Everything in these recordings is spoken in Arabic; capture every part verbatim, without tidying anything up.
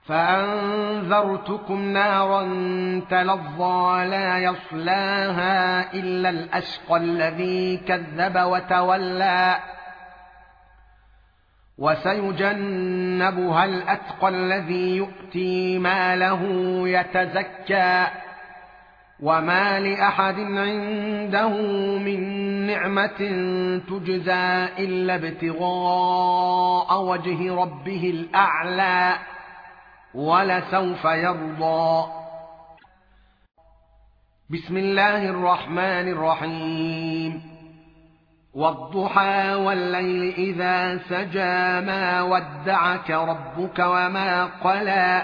فأنذرتكم نارا تلظى لا يصلاها إلا الأشقى الذي كذب وتولى وسيجنبها الأتقى الذي يؤتي ماله يتزكى وما لأحد عنده من نعمة تجزى إلا ابتغاء وجه ربه الأعلى ولسوف يرضى. بسم الله الرحمن الرحيم. والضحى والليل إذا سجى ما ودعك ربك وما قلى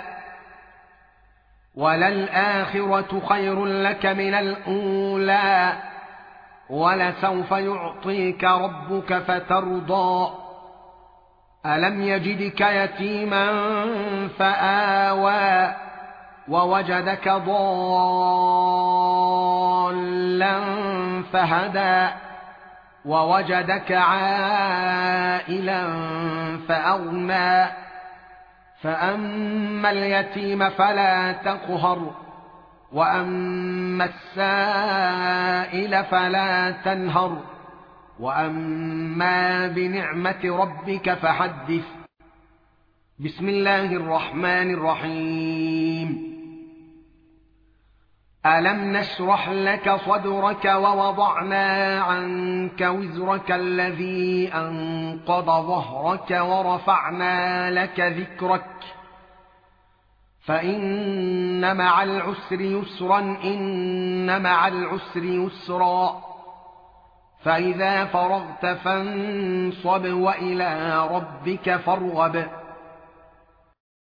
وللآخرة خير لك من الأولى ولسوف يعطيك ربك فترضى. ألم يجدك يتيما فآوى ووجدك ضالا فهدى ووجدك عائلا فأغنى فأما اليتيم فلا تقهر وأما السائل فلا تنهر وأما بنعمة ربك فحدث. بسم الله الرحمن الرحيم. ألم نشرح لك صدرك ووضعنا عنك وزرك الذي أنقض ظهرك ورفعنا لك ذكرك فإن مع العسر يسرا إن مع العسر يسرا فإذا فرغت فانصب وإلى ربك فارغب.